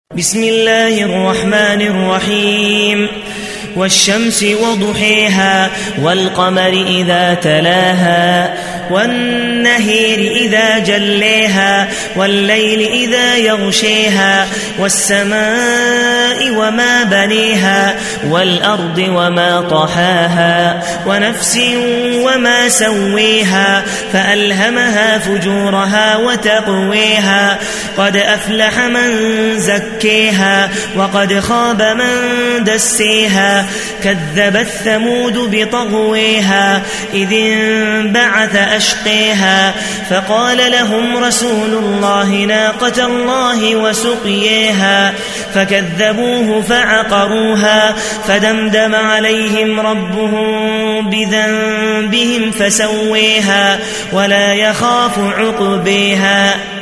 بسم الله الرحمن الرحيم والشمس وضحيها والقمر إذا تلاها والنهير إذا جليها والليل إذا يغشيها والسماء وما بنيها والأرض وما طحاها ونفس وما سويها فألهمها فجورها وتقويها قد أفلح من زكيها وقد خاب من دسيها كذبت ثمود بطغويها إذ انبعث أشقيها فقال لهم رسول الله ناقة الله وسقيها فكذبوه فعقروها فدمدم عليهم ربهم بذنبهم فسويها ولا يخاف عقبيها.